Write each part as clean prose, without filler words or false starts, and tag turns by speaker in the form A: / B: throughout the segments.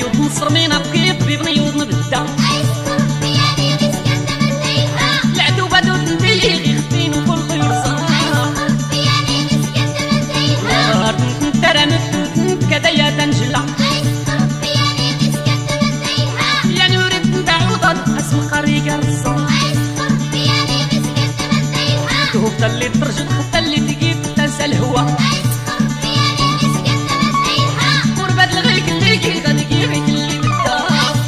A: عيود مصر مينا بكي طبيب نيوض نبدا العدو بدو تنتيلي غي خفين وكل طيور صغار ترى نت كذا يا تنجلع يا نورد نتعوض اسم قريق الرصاص توفت اللي ترجد خفت اللي تجيب تنسى الهوا قربت لغيك اللي كي غادي غيك اللي بالدار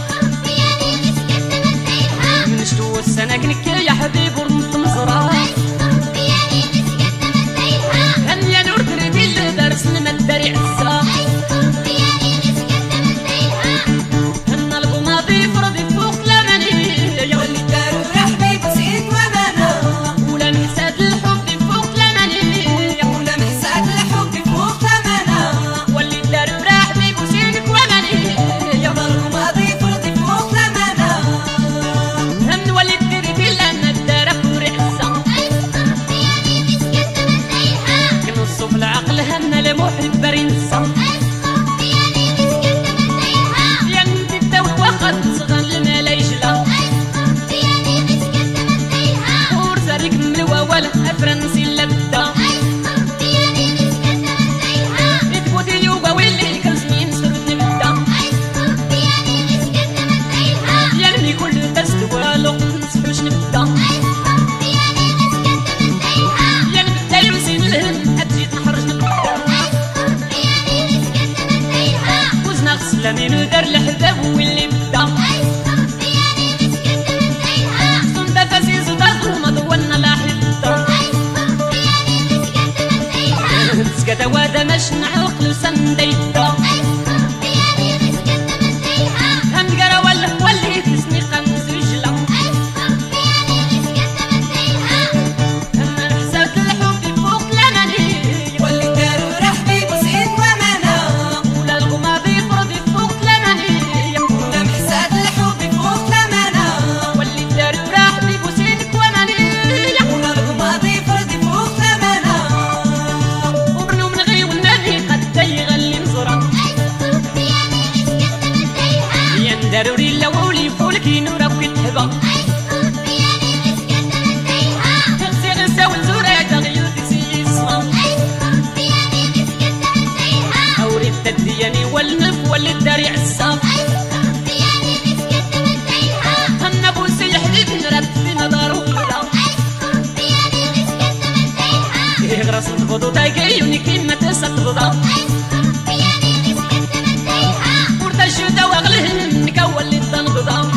A: من شتو السناكنك يا حبيب ورمت مزرعة هن يا نور تردي اللي دارس لنا الدري عزة هن القماضي فرضي فوق لمني يا ولي دارو رحبي بسيط ومانا ولا محساد الحب فوق لمني ولا محساد الحب فوق لمنا ولي دارو رحبي بسيط ومني يا القماضي فرضي فوق لمنا هن ولي تردي لنا الدار فوري عزة كنصو في العقل هن لمحب برنسة يا نتي التوك واخد صغر المالا يجلا ورزارك ملوى ولا فرنسي لبدا تبوتي يوبا واللي كرزمين سرد نبدا يا نمي كل تست والو نسحوش نبدا يا نبدا يرسين الهن هتجيت نحرج نبدا وزنا غسلامين ودار الحباب واللي بدا صندة فاسيس ودار المضونا لا حدا سكتا وادا ماش نعقل وسنديدا هنقرا ولا ولي تسني خمس رجلا انا حسات الحب فوق لمني واللي دارو رحبي بسيط ومانا ولا القماضي فرضي فوق لمني ولا محساد الحب فوق لمنا واللي دارو رحبي بسيط ومني ولا القماضي فرضي فوق لمنا وبرنو من غي والنبي قد يغلي مزرعة يا نداروري لولي فولكي نورا وكي تحبا تغسي غسا والزورة تغيو تسيي الصام أوري التدياني والنف واللي الداري عسام هن بوسي حديد نرد في مدار ولا يغرس الفضو تايقي ونكين ما تسطبضا ورد الجودة واغلهن نكول اللي تنبضا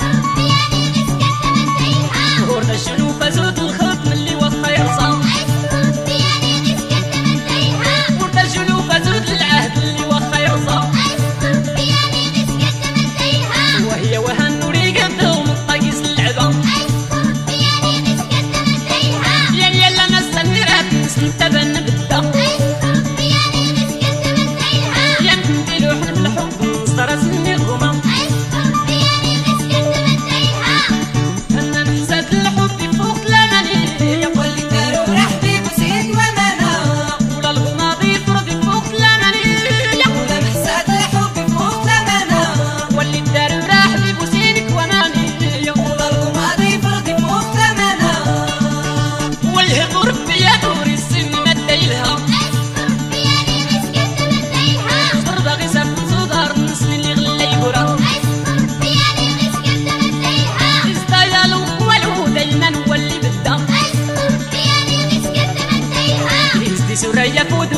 A: ورد الجنوب زود الخط من اللي وفا يرصام ورد الجنوب زود العهد اللي وفا يرصام وهي وهن وريقتهم الطاقيس العظام يلا نستني راب نستبن بالدم يا نتي لوح بالحب نصدر سني الغمام هنا نحسد الحب فوق لمني يا ولي دارو رحبي بسيط ومانا ولا الغماضي فرضي فوق لمني ولا محسد الحب فوق لمنا ولي دارو رحبي بسيط وماني ولا الغماضي فرضي فوق لمنا والهب ربي يا دوري السن مديلها صر باغي ساف صدار نسل اللي غلي يبرا ازدايالو والو دايما هو اللي بدا ازدي سوريا فود